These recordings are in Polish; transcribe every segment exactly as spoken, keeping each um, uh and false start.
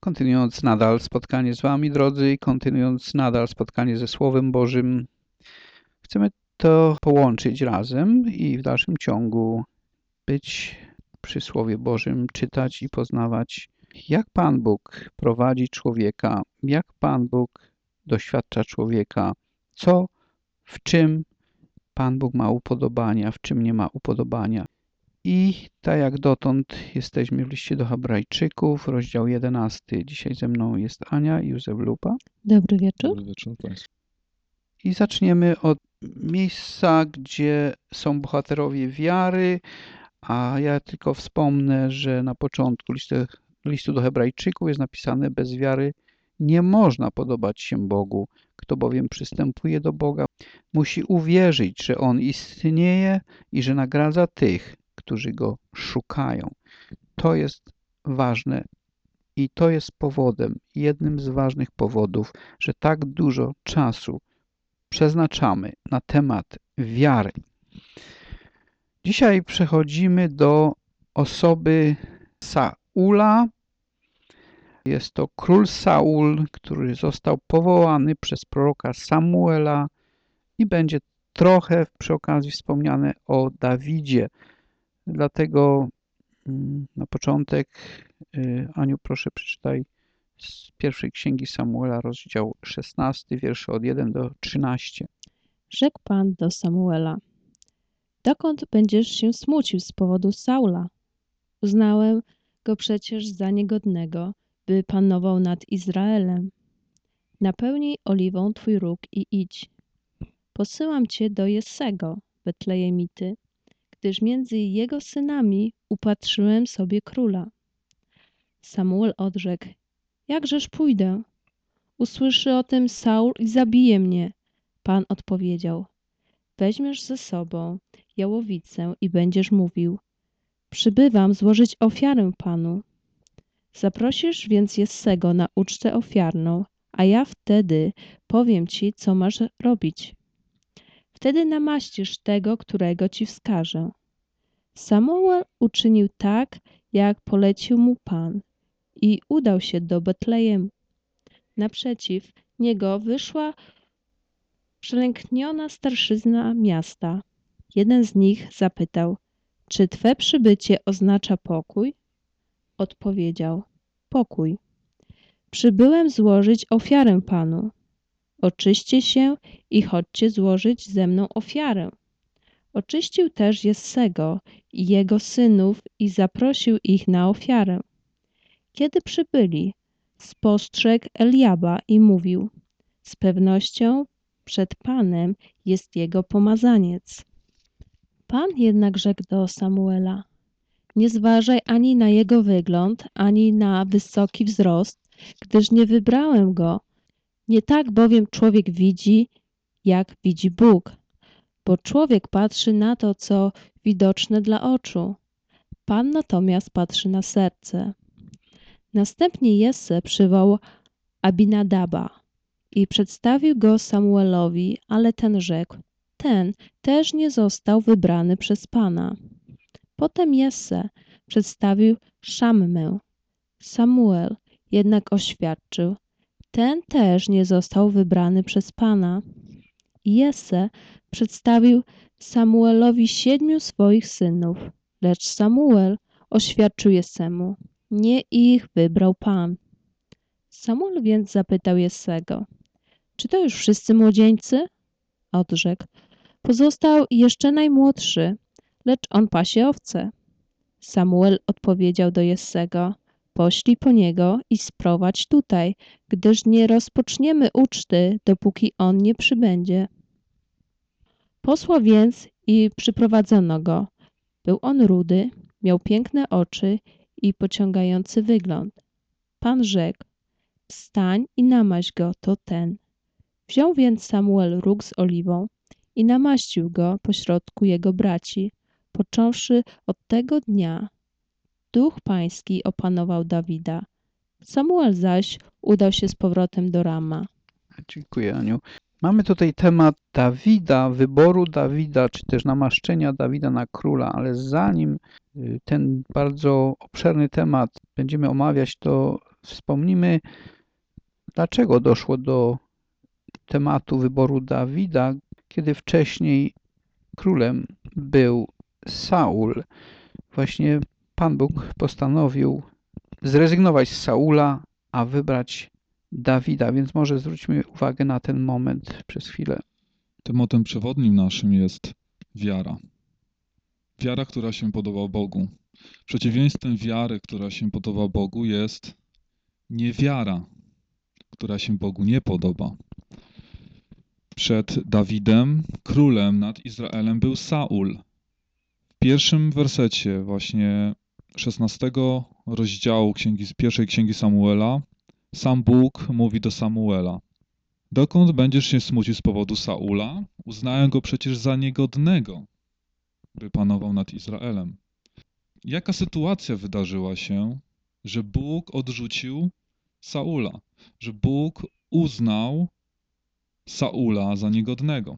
Kontynuując nadal spotkanie z Wami, drodzy, i kontynuując nadal spotkanie ze Słowem Bożym, chcemy to połączyć razem i w dalszym ciągu być przy Słowie Bożym, czytać i poznawać, jak Pan Bóg prowadzi człowieka, jak Pan Bóg doświadcza człowieka, co, w czym Pan Bóg ma upodobania, w czym nie ma upodobania. I tak jak dotąd jesteśmy w liście do Hebrajczyków, rozdział jedenasty. Dzisiaj ze mną jest Ania i Józef Lupa. Dobry wieczór. Dobry wieczór Państwu. I zaczniemy od miejsca, gdzie są bohaterowie wiary, a ja tylko wspomnę, że na początku listu, listu do Hebrajczyków jest napisane: bez wiary nie można podobać się Bogu. Kto bowiem przystępuje do Boga, musi uwierzyć, że On istnieje i że nagradza tych, którzy Go szukają. To jest ważne i to jest powodem, jednym z ważnych powodów, że tak dużo czasu przeznaczamy na temat wiary. Dzisiaj przechodzimy do osoby Saula. Jest to król Saul, który został powołany przez proroka Samuela i będzie trochę przy okazji wspomniane o Dawidzie. Dlatego na początek, Aniu, proszę przeczytaj z pierwszej księgi Samuela, rozdział szesnasty, wiersze od pierwszego do trzynastego. Rzekł Pan do Samuela: dokąd będziesz się smucił z powodu Saula? Uznałem go przecież za niegodnego, by panował nad Izraelem. Napełnij oliwą twój róg i idź. Posyłam cię do Jessego, Betlejemity, gdyż między jego synami upatrzyłem sobie króla. Samuel odrzekł: jakżeż pójdę? Usłyszy o tym Saul i zabije mnie. Pan odpowiedział: weźmiesz ze sobą jałowicę i będziesz mówił: przybywam złożyć ofiarę Panu. Zaprosisz więc Jessego na ucztę ofiarną, a ja wtedy powiem ci, co masz robić. Wtedy namaścisz tego, którego ci wskażę. Samuel uczynił tak, jak polecił mu Pan, i udał się do Betlejem. Naprzeciw niego wyszła przelękniona starszyzna miasta. Jeden z nich zapytał: czy twe przybycie oznacza pokój? Odpowiedział: pokój. Przybyłem złożyć ofiarę Panu. Oczyście się i chodźcie złożyć ze mną ofiarę. Oczyścił też Jessego i jego synów i zaprosił ich na ofiarę. Kiedy przybyli, spostrzegł Eliaba i mówił: z pewnością przed Panem jest jego pomazaniec. Pan jednak rzekł do Samuela: nie zważaj ani na jego wygląd, ani na wysoki wzrost, gdyż nie wybrałem go. Nie tak bowiem człowiek widzi, jak widzi Bóg, bo człowiek patrzy na to, co widoczne dla oczu. Pan natomiast patrzy na serce. Następnie Jesse przywołał Abinadaba i przedstawił go Samuelowi, ale ten rzekł: ten też nie został wybrany przez Pana. Potem Jesse przedstawił Szammę. Samuel jednak oświadczył: ten też nie został wybrany przez Pana. Jesse przedstawił Samuelowi siedmiu swoich synów, lecz Samuel oświadczył Jessemu: nie ich wybrał Pan. Samuel więc zapytał Jessego: czy to już wszyscy młodzieńcy? Odrzekł: pozostał jeszcze najmłodszy, lecz on pasie owce. Samuel odpowiedział do Jessego: poślij po niego i sprowadź tutaj, gdyż nie rozpoczniemy uczty, dopóki on nie przybędzie. Posłał więc i przyprowadzono go. Był on rudy, miał piękne oczy i pociągający wygląd. Pan rzekł: wstań i namaść go, to ten. Wziął więc Samuel róg z oliwą i namaścił go pośrodku jego braci. Począwszy od tego dnia, duch pański opanował Dawida. Samuel zaś udał się z powrotem do Rama. Dziękuję, Aniu. Mamy tutaj temat Dawida, wyboru Dawida, czy też namaszczenia Dawida na króla, ale zanim ten bardzo obszerny temat będziemy omawiać, to Wspomnimy, dlaczego doszło do tematu wyboru Dawida, kiedy wcześniej królem był Saul. Właśnie Pan Bóg postanowił zrezygnować z Saula, a wybrać Dawida, więc może zwróćmy uwagę na ten moment przez chwilę. Tematem przewodnim naszym jest wiara. Wiara, która się podoba Bogu. Przeciwieństwem wiary, która się podoba Bogu, jest niewiara, która się Bogu nie podoba. Przed Dawidem, królem nad Izraelem, był Saul. W pierwszym wersecie właśnie szesnastego rozdziału księgi, pierwszej księgi Samuela sam Bóg mówi do Samuela: dokąd będziesz się smucił z powodu Saula? Uznaję go przecież za niegodnego, by panował nad Izraelem. Jaka sytuacja wydarzyła się, że Bóg odrzucił Saula, że Bóg uznał Saula za niegodnego?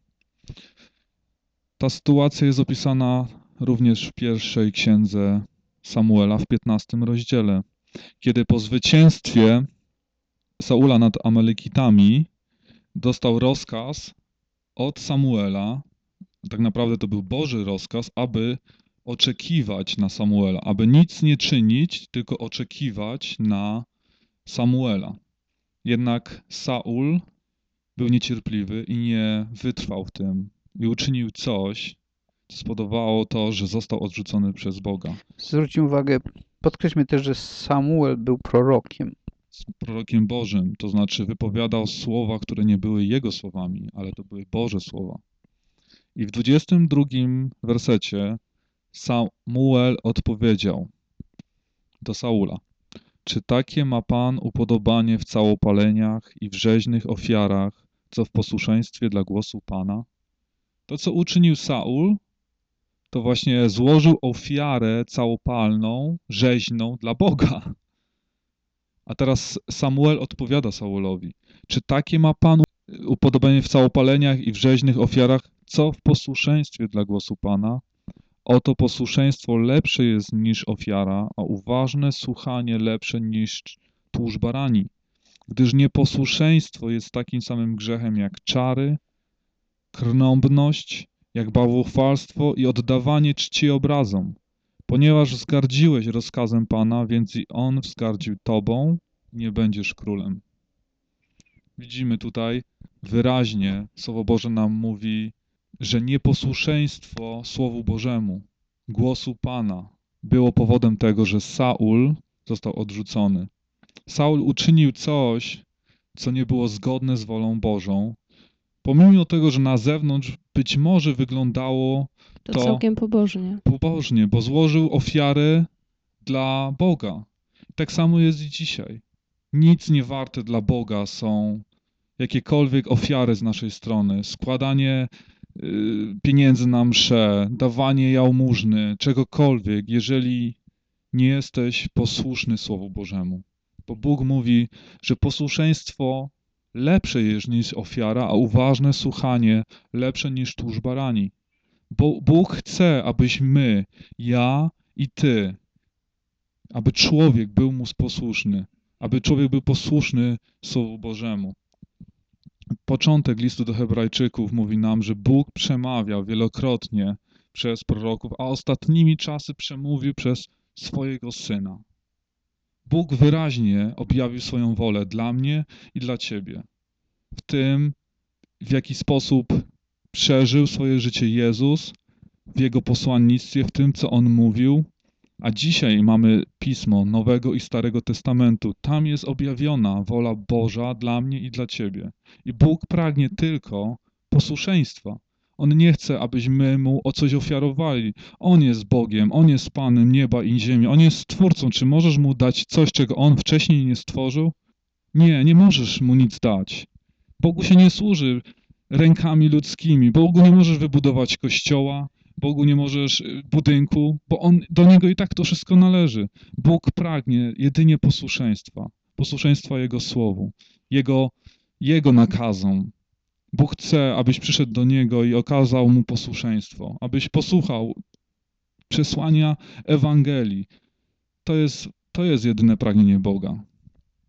Ta sytuacja jest opisana również w pierwszej księdze Samuela w piętnastym rozdziale, kiedy po zwycięstwie Saula nad Amalekitami dostał rozkaz od Samuela, tak naprawdę to był Boży rozkaz, aby oczekiwać na Samuela, aby nic nie czynić, tylko oczekiwać na Samuela. Jednak Saul był niecierpliwy i nie wytrwał w tym i uczynił coś, co spowodowało to, że został odrzucony przez Boga. Zwróćmy uwagę, podkreślmy też, że Samuel był prorokiem. Z prorokiem Bożym, to znaczy wypowiadał słowa, które nie były jego słowami, ale to były Boże słowa. I w dwudziestym drugim wersecie Samuel odpowiedział do Saula: czy takie ma Pan upodobanie w całopaleniach i w rzeźnych ofiarach, co w posłuszeństwie dla głosu Pana? To, co uczynił Saul, to właśnie złożył ofiarę całopalną, rzeźną dla Boga. A teraz Samuel odpowiada Saulowi: czy takie ma Pan upodobanie w całopaleniach i w rzeźnych ofiarach, co w posłuszeństwie dla głosu Pana? Oto posłuszeństwo lepsze jest niż ofiara, a uważne słuchanie lepsze niż tłuszcz barani. Gdyż nieposłuszeństwo jest takim samym grzechem jak czary, krnąbność, jak bałwochwalstwo i oddawanie czci obrazom. Ponieważ wzgardziłeś rozkazem Pana, więc i On wzgardził Tobą, nie będziesz królem. Widzimy tutaj wyraźnie, Słowo Boże nam mówi, że nieposłuszeństwo Słowu Bożemu, głosu Pana, było powodem tego, że Saul został odrzucony. Saul uczynił coś, co nie było zgodne z wolą Bożą, pomimo tego, że na zewnątrz być może wyglądało To, to całkiem pobożnie. pobożnie, bo złożył ofiarę dla Boga. Tak samo jest i dzisiaj. Nic nie warte dla Boga są jakiekolwiek ofiary z naszej strony, składanie y, pieniędzy na msze, dawanie jałmużny, czegokolwiek, jeżeli nie jesteś posłuszny Słowu Bożemu. Bo Bóg mówi, że posłuszeństwo lepsze jest niż ofiara, a uważne słuchanie lepsze niż tłuszcz barani. Bo Bóg chce, abyśmy, ja i ty, aby człowiek był mu posłuszny, aby człowiek był posłuszny Słowu Bożemu. Początek listu do Hebrajczyków mówi nam, że Bóg przemawiał wielokrotnie przez proroków, a ostatnimi czasy przemówił przez swojego Syna. Bóg wyraźnie objawił swoją wolę dla mnie i dla ciebie. W tym, w jaki sposób przeżył swoje życie Jezus, w Jego posłannictwie, w tym, co On mówił. A dzisiaj mamy Pismo Nowego i Starego Testamentu. Tam jest objawiona wola Boża dla mnie i dla ciebie. I Bóg pragnie tylko posłuszeństwa. On nie chce, abyśmy Mu o coś ofiarowali. On jest Bogiem, On jest Panem nieba i ziemi. On jest Stwórcą. Czy możesz Mu dać coś, czego On wcześniej nie stworzył? Nie, nie możesz Mu nic dać. Bogu się nie służy rękami ludzkimi. Bogu nie możesz wybudować kościoła. Bogu nie możesz budynku, bo on, do Niego i tak to wszystko należy. Bóg pragnie jedynie posłuszeństwa, posłuszeństwa Jego Słowu, Jego, Jego nakazom. Bóg chce, abyś przyszedł do Niego i okazał Mu posłuszeństwo, abyś posłuchał przesłania Ewangelii. To jest, to jest jedyne pragnienie Boga.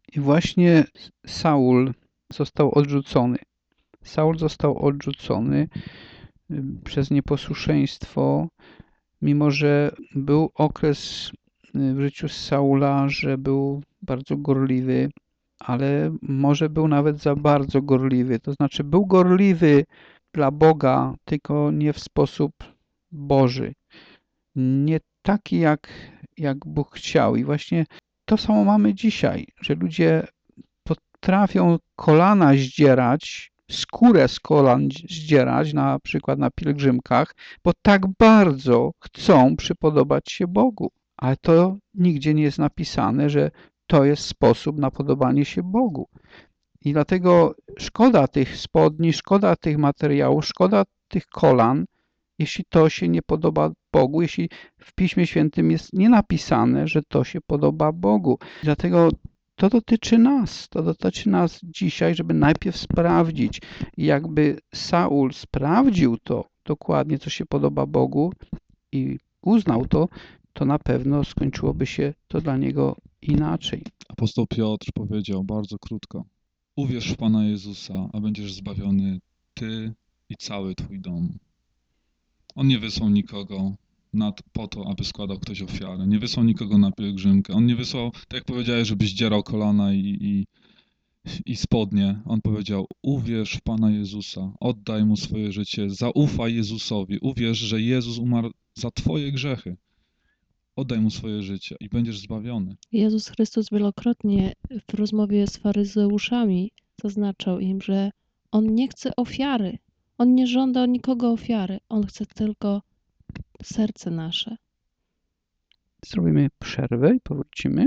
I właśnie Saul został odrzucony. Saul został odrzucony y, przez nieposłuszeństwo, mimo że był okres y, w życiu Saula, że był bardzo gorliwy, ale może był nawet za bardzo gorliwy. To znaczy był gorliwy dla Boga, tylko nie w sposób Boży. Nie taki, jak, jak Bóg chciał. I właśnie to samo mamy dzisiaj, że ludzie potrafią kolana zdzierać, skórę z kolan zdzierać, na przykład na pielgrzymkach, bo tak bardzo chcą przypodobać się Bogu. Ale to nigdzie nie jest napisane, że to jest sposób na podobanie się Bogu. I dlatego szkoda tych spodni, szkoda tych materiałów, szkoda tych kolan, jeśli to się nie podoba Bogu, jeśli w Piśmie Świętym jest nie napisane, że to się podoba Bogu. Dlatego to dotyczy nas, to dotyczy nas dzisiaj, żeby najpierw sprawdzić. I jakby Saul sprawdził to dokładnie, co się podoba Bogu i uznał to, to na pewno skończyłoby się to dla niego inaczej. Apostoł Piotr powiedział bardzo krótko: uwierz w Pana Jezusa, a będziesz zbawiony ty i cały twój dom. On nie wysłał nikogo na, po to, aby składał ktoś ofiarę. Nie wysłał nikogo na pielgrzymkę. On nie wysłał, tak jak powiedziałeś, żeby zdzierał kolana i, i, i spodnie. On powiedział: uwierz w Pana Jezusa, oddaj Mu swoje życie, zaufaj Jezusowi, uwierz, że Jezus umarł za twoje grzechy. Oddaj Mu swoje życie i będziesz zbawiony. Jezus Chrystus wielokrotnie w rozmowie z faryzeuszami zaznaczał im, że On nie chce ofiary. On nie żąda od nikogo ofiary. On chce tylko serce nasze. Zrobimy przerwę i powrócimy.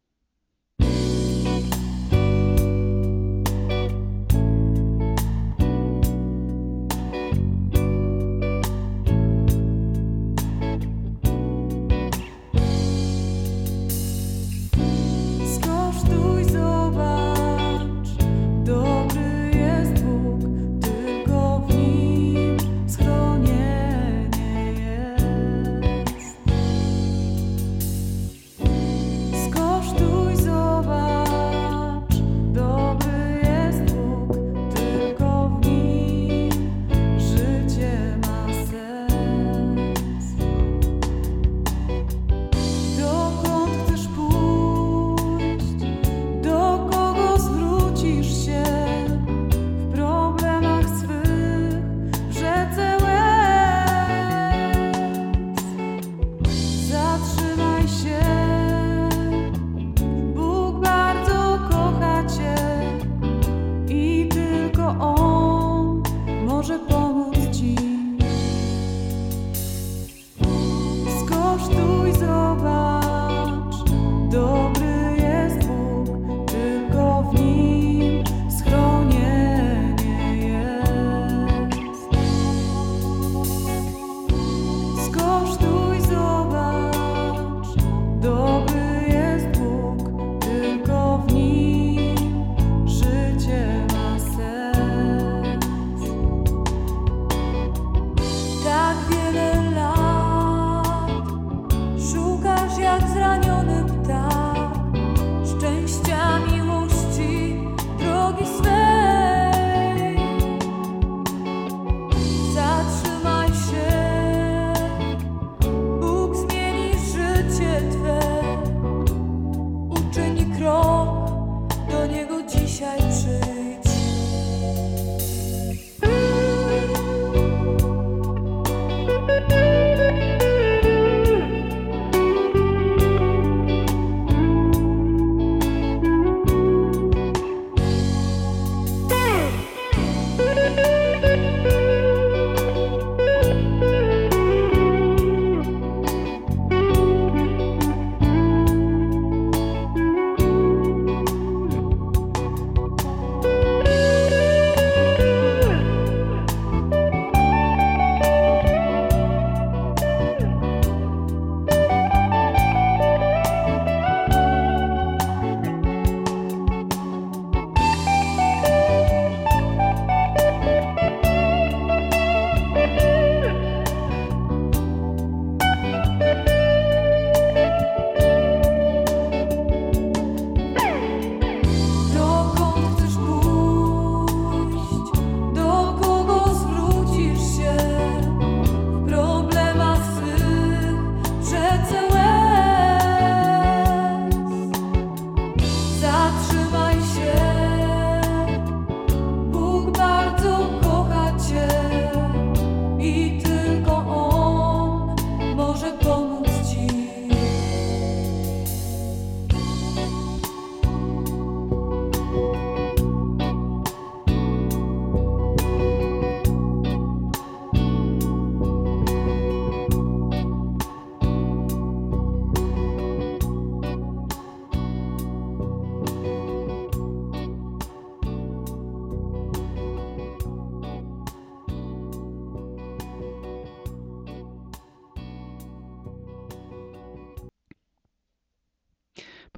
Skosztuj, zobacz, dobry jest Bóg, tylko w Nim schronienie jest. Skosztuj,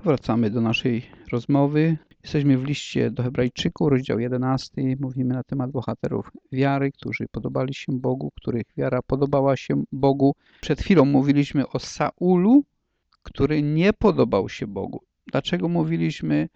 Wracamy do naszej rozmowy. Jesteśmy w liście do Hebrajczyków, rozdział jedenasty. Mówimy na temat bohaterów wiary, którzy podobali się Bogu, których wiara podobała się Bogu. Przed chwilą mówiliśmy o Saulu, który nie podobał się Bogu. Dlaczego mówiliśmy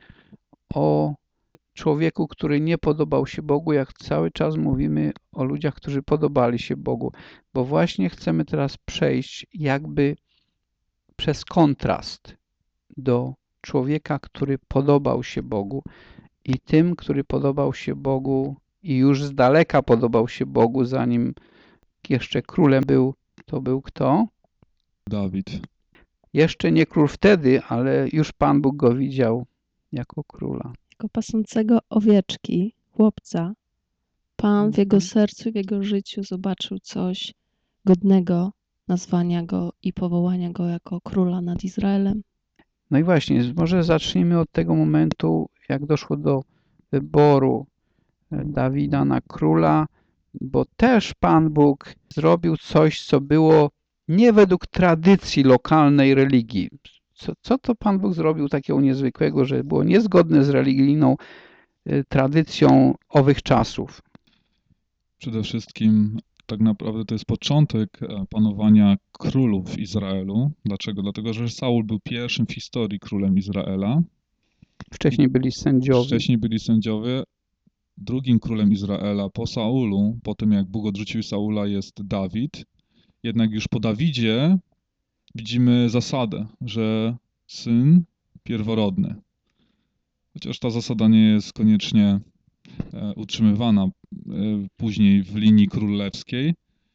o człowieku, który nie podobał się Bogu, jak cały czas mówimy o ludziach, którzy podobali się Bogu? Bo właśnie chcemy teraz przejść jakby przez kontrast do człowieka, który podobał się Bogu i tym, który podobał się Bogu i już z daleka podobał się Bogu, zanim jeszcze królem był, to był kto? Dawid. Jeszcze nie król wtedy, ale już Pan Bóg go widział jako króla. Jako pasącego owieczki, chłopca, Pan w jego Mhm. sercu, w jego życiu zobaczył coś godnego nazwania go i powołania go jako króla nad Izraelem. No i właśnie, może zacznijmy od tego momentu, jak doszło do wyboru Dawida na króla, bo też Pan Bóg zrobił coś, co było nie według tradycji lokalnej religii. Co, co to Pan Bóg zrobił takiego niezwykłego, że było niezgodne z religijną y, tradycją owych czasów? Przede wszystkim tak naprawdę to jest początek e, panowania królów w Izraelu. Dlaczego? Dlatego, że Saul był pierwszym w historii królem Izraela. Wcześniej byli sędziowie. Wcześniej byli sędziowie. Drugim królem Izraela po Saulu, po tym jak Bóg odrzucił Saula, jest Dawid. Jednak już po Dawidzie widzimy zasadę, że syn pierworodny. Chociaż ta zasada nie jest koniecznie e, utrzymywana e, później w linii królewskiej.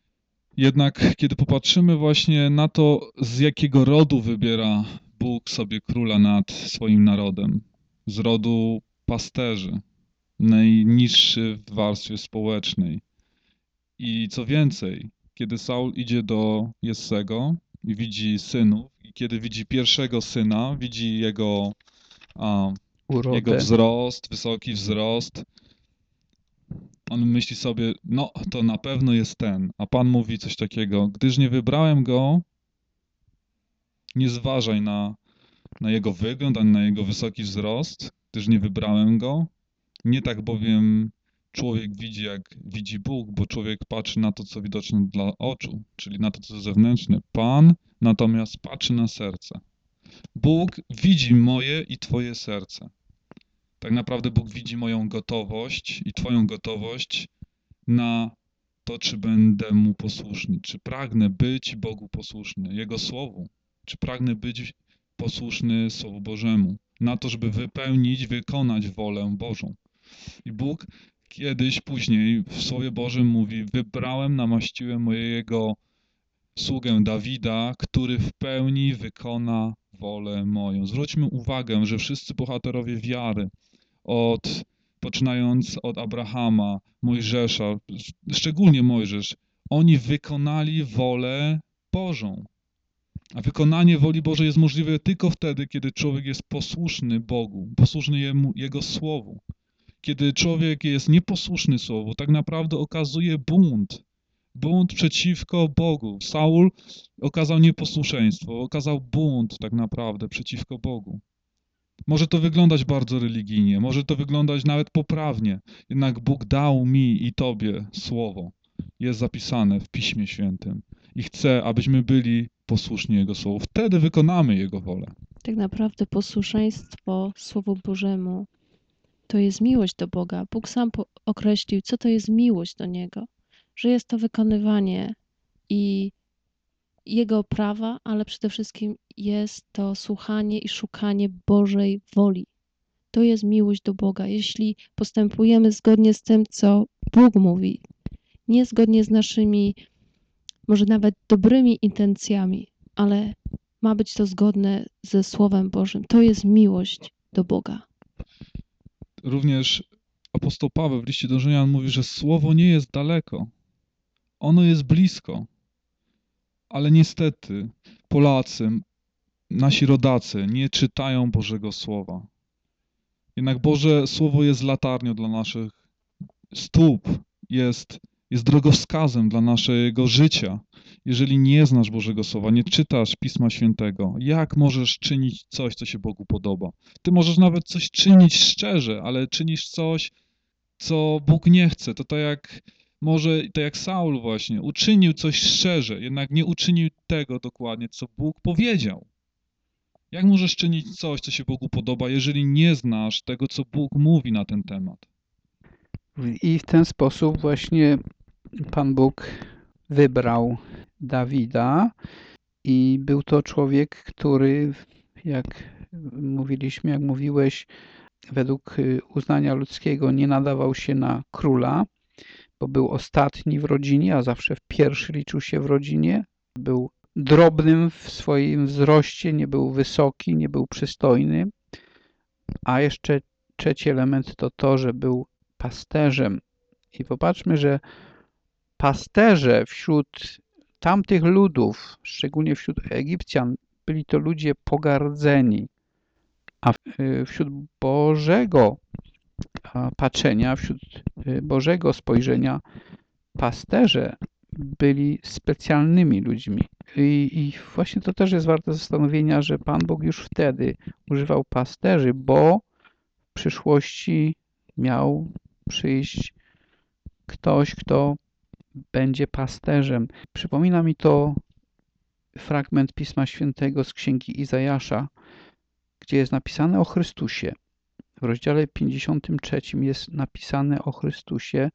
Jednak kiedy popatrzymy właśnie na to, z jakiego rodu wybiera Bóg sobie króla nad swoim narodem, z rodu pasterzy, najniższy w warstwie społecznej. I co więcej, kiedy Saul idzie do Jessego i widzi synów, i kiedy widzi pierwszego syna, widzi jego, a, Urodę. jego wzrost, wysoki wzrost, on myśli sobie, no to na pewno jest ten. A Pan mówi coś takiego, gdyż nie wybrałem go, nie zważaj na, na jego wygląd, ani na jego wysoki wzrost, gdyż nie wybrałem go. Nie tak bowiem człowiek widzi, jak widzi Bóg, bo człowiek patrzy na to, co widoczne dla oczu, czyli na to, co zewnętrzne. Pan natomiast patrzy na serce. Bóg widzi moje i Twoje serce. Tak naprawdę Bóg widzi moją gotowość i Twoją gotowość na to, czy będę Mu posłuszny, czy pragnę być Bogu posłuszny, Jego Słowu, czy pragnę być posłuszny Słowu Bożemu, na to, żeby wypełnić, wykonać wolę Bożą. I Bóg kiedyś później w Słowie Bożym mówi, wybrałem, namaściłem mojego sługę Dawida, który w pełni wykona wolę moją. Zwróćmy uwagę, że wszyscy bohaterowie wiary, od, poczynając od Abrahama, Mojżesza, szczególnie Mojżesz, oni wykonali wolę Bożą. A wykonanie woli Bożej jest możliwe tylko wtedy, kiedy człowiek jest posłuszny Bogu, posłuszny Jemu, Jego Słowu. Kiedy człowiek jest nieposłuszny Słowu, tak naprawdę okazuje bunt. Bunt przeciwko Bogu. Saul okazał nieposłuszeństwo, okazał bunt tak naprawdę przeciwko Bogu. Może to wyglądać bardzo religijnie, może to wyglądać nawet poprawnie, jednak Bóg dał mi i Tobie Słowo. Jest zapisane w Piśmie Świętym i chce, abyśmy byli posłuszni Jego Słowu. Wtedy wykonamy Jego wolę. Tak naprawdę posłuszeństwo Słowu Bożemu to jest miłość do Boga. Bóg sam po- określił, co to jest miłość do Niego. Że jest to wykonywanie i Jego prawa, ale przede wszystkim jest to słuchanie i szukanie Bożej woli. To jest miłość do Boga. Jeśli postępujemy zgodnie z tym, co Bóg mówi, nie zgodnie z naszymi, może nawet dobrymi intencjami, ale ma być to zgodne ze Słowem Bożym. To jest miłość do Boga. Również apostoł Paweł w liście do Rzymian mówi, że Słowo nie jest daleko. Ono jest blisko. Ale niestety Polacy, nasi rodacy nie czytają Bożego Słowa. Jednak Boże Słowo jest latarnią dla naszych stóp, jest jest drogowskazem dla naszego życia. Jeżeli nie znasz Bożego Słowa, nie czytasz Pisma Świętego, jak możesz czynić coś, co się Bogu podoba? Ty możesz nawet coś czynić szczerze, ale czynisz coś, co Bóg nie chce. To tak jak może, tak jak Saul właśnie, uczynił coś szczerze, jednak nie uczynił tego dokładnie, co Bóg powiedział. Jak możesz czynić coś, co się Bogu podoba, jeżeli nie znasz tego, co Bóg mówi na ten temat? I w ten sposób właśnie Pan Bóg wybrał Dawida i był to człowiek, który, jak mówiliśmy, jak mówiłeś, według uznania ludzkiego nie nadawał się na króla, bo był ostatni w rodzinie, a zawsze pierwszy liczył się w rodzinie. Był drobnym w swoim wzroście, nie był wysoki, nie był przystojny. A jeszcze trzeci element to to, że był pasterzem. I popatrzmy, że pasterze wśród tamtych ludów, szczególnie wśród Egipcjan, byli to ludzie pogardzeni, a wśród Bożego patrzenia, wśród Bożego spojrzenia pasterze byli specjalnymi ludźmi. I, I właśnie to też jest warte zastanowienia, że Pan Bóg już wtedy używał pasterzy, bo w przyszłości miał przyjść ktoś, kto będzie pasterzem. Przypomina mi to fragment Pisma Świętego z Księgi Izajasza, gdzie jest napisane o Chrystusie. W rozdziale pięćdziesiątym trzecim jest napisane o Chrystusie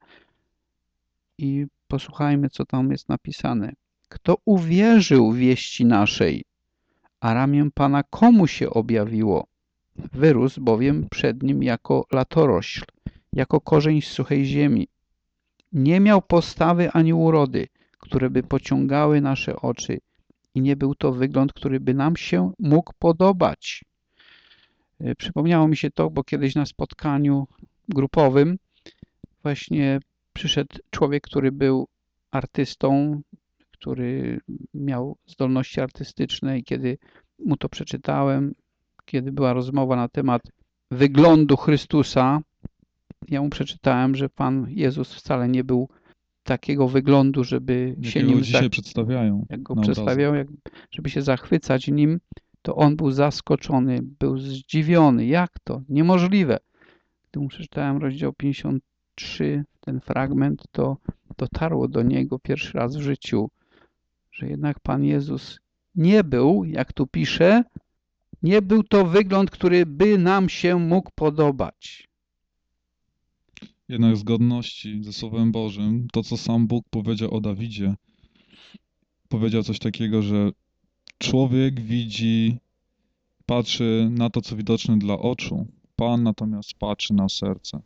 i posłuchajmy, co tam jest napisane. Kto uwierzył wieści naszej, a ramię Pana komu się objawiło? Wyrósł bowiem przed nim jako latorośl, jako korzeń z suchej ziemi. Nie miał postawy ani urody, które by pociągały nasze oczy i nie był to wygląd, który by nam się mógł podobać. Przypomniało mi się to, bo kiedyś na spotkaniu grupowym właśnie przyszedł człowiek, który był artystą, który miał zdolności artystyczne i kiedy mu to przeczytałem, kiedy była rozmowa na temat wyglądu Chrystusa, ja mu przeczytałem, że Pan Jezus wcale nie był takiego wyglądu, żeby się Jakiego nim dzisiaj za... przedstawiają jak go na przedstawiał, jak... żeby się zachwycać nim, to on był zaskoczony, był zdziwiony. Jak to? Niemożliwe. Gdy mu przeczytałem rozdział pięćdziesiąty trzeci, ten fragment, to dotarło do niego pierwszy raz w życiu, że jednak Pan Jezus nie był, jak tu pisze, nie był to wygląd, który by nam się mógł podobać. Jednak w zgodności ze Słowem Bożym, to co sam Bóg powiedział o Dawidzie, powiedział coś takiego, że człowiek widzi, patrzy na to, co widoczne dla oczu, Pan natomiast patrzy na serce.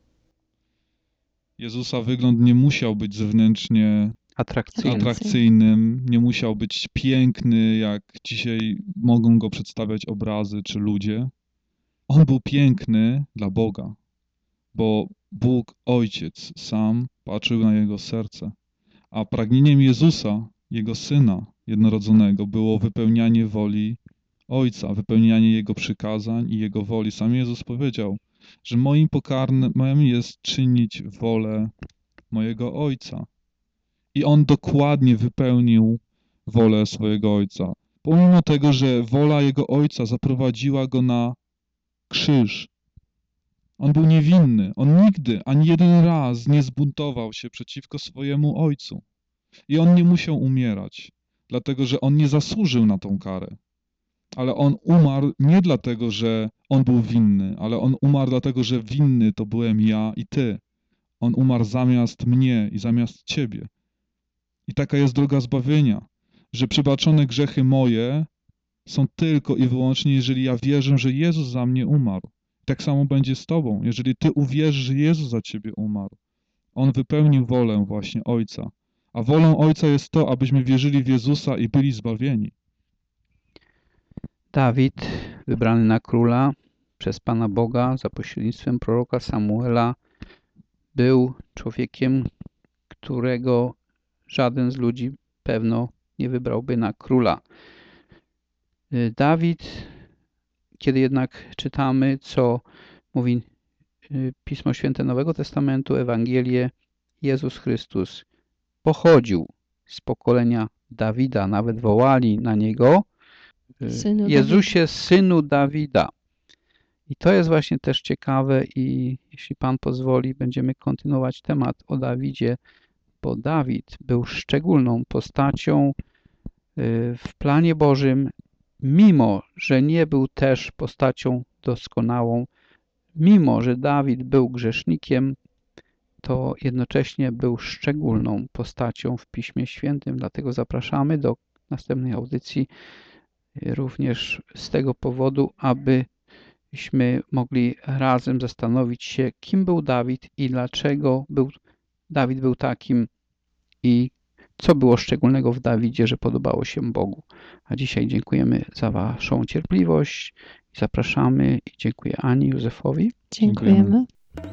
Jezusa wygląd nie musiał być zewnętrznie Atrakcyjny. atrakcyjnym, nie musiał być piękny, jak dzisiaj mogą go przedstawiać obrazy czy ludzie. On był piękny dla Boga, bo Bóg Ojciec sam patrzył na jego serce, a pragnieniem Jezusa, Jego Syna jednorodzonego, było wypełnianie woli Ojca, wypełnianie Jego przykazań i Jego woli. Sam Jezus powiedział, że moim pokarmem jest czynić wolę mojego Ojca. I On dokładnie wypełnił wolę swojego Ojca. Pomimo tego, że wola Jego Ojca zaprowadziła Go na krzyż. On był niewinny. On nigdy, ani jeden raz nie zbuntował się przeciwko swojemu Ojcu. I On nie musiał umierać, dlatego że On nie zasłużył na tą karę. Ale On umarł nie dlatego, że On był winny, ale On umarł dlatego, że winny to byłem ja i Ty. On umarł zamiast mnie i zamiast Ciebie. I taka jest droga zbawienia, że przebaczone grzechy moje są tylko i wyłącznie, jeżeli ja wierzę, że Jezus za mnie umarł. Tak samo będzie z Tobą, jeżeli Ty uwierzysz, że Jezus za Ciebie umarł. On wypełnił wolę właśnie Ojca. A wolą Ojca jest to, abyśmy wierzyli w Jezusa i byli zbawieni. Dawid, wybrany na króla przez Pana Boga za pośrednictwem proroka Samuela, był człowiekiem, którego żaden z ludzi pewno nie wybrałby na króla. Dawid, kiedy jednak czytamy, co mówi Pismo Święte Nowego Testamentu, Ewangelię, Jezus Chrystus pochodził z pokolenia Dawida. Nawet wołali na niego Synu Jezusie, synu Dawida. I to jest właśnie też ciekawe i jeśli Pan pozwoli, będziemy kontynuować temat o Dawidzie, bo Dawid był szczególną postacią w planie Bożym, mimo że nie był też postacią doskonałą, mimo że Dawid był grzesznikiem, to jednocześnie był szczególną postacią w Piśmie Świętym. Dlatego zapraszamy do następnej audycji również z tego powodu, abyśmy mogli razem zastanowić się, kim był Dawid i dlaczego był, Dawid był takim i co było szczególnego w Dawidzie, że podobało się Bogu. A dzisiaj dziękujemy za Waszą cierpliwość i zapraszamy i dziękuję Ani, Józefowi. Dziękujemy.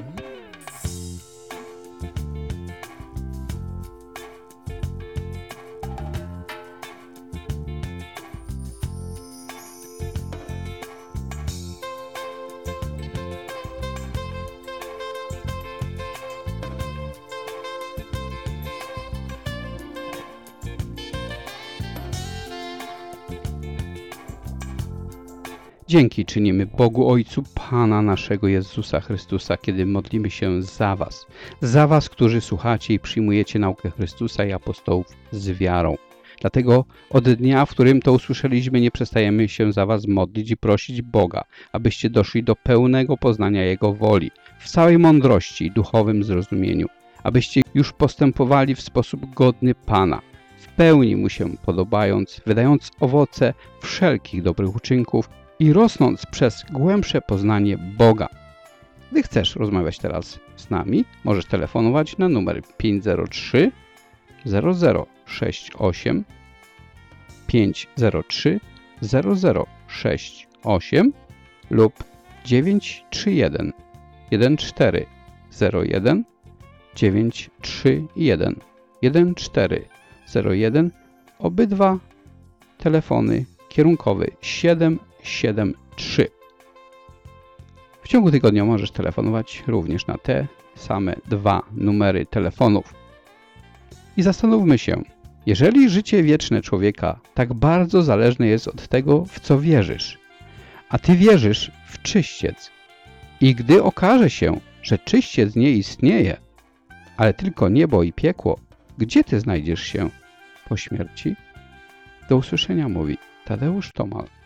Dzięki czynimy Bogu Ojcu Pana naszego Jezusa Chrystusa, kiedy modlimy się za Was. Za Was, którzy słuchacie i przyjmujecie naukę Chrystusa i apostołów z wiarą. Dlatego od dnia, w którym to usłyszeliśmy, nie przestajemy się za Was modlić i prosić Boga, abyście doszli do pełnego poznania Jego woli, w całej mądrości i duchowym zrozumieniu, abyście już postępowali w sposób godny Pana, w pełni Mu się podobając, wydając owoce wszelkich dobrych uczynków i rosnąc przez głębsze poznanie Boga. Gdy chcesz rozmawiać teraz z nami, możesz telefonować na numer pięć zero trzy zero zero sześć osiem pięć zero trzy zero zero sześć osiem lub dziewięć trzy jeden jeden cztery zero jeden dziewięć trzy jeden jeden cztery zero jeden. Obydwa telefony kierunkowy siedem siedem trzy. W ciągu tygodnia możesz telefonować również na te same dwa numery telefonów. I zastanówmy się, jeżeli życie wieczne człowieka tak bardzo zależne jest od tego, w co wierzysz, a ty wierzysz w czyściec i gdy okaże się, że czyściec nie istnieje, ale tylko niebo i piekło, gdzie ty znajdziesz się po śmierci? Do usłyszenia mówi Tadeusz Tomal.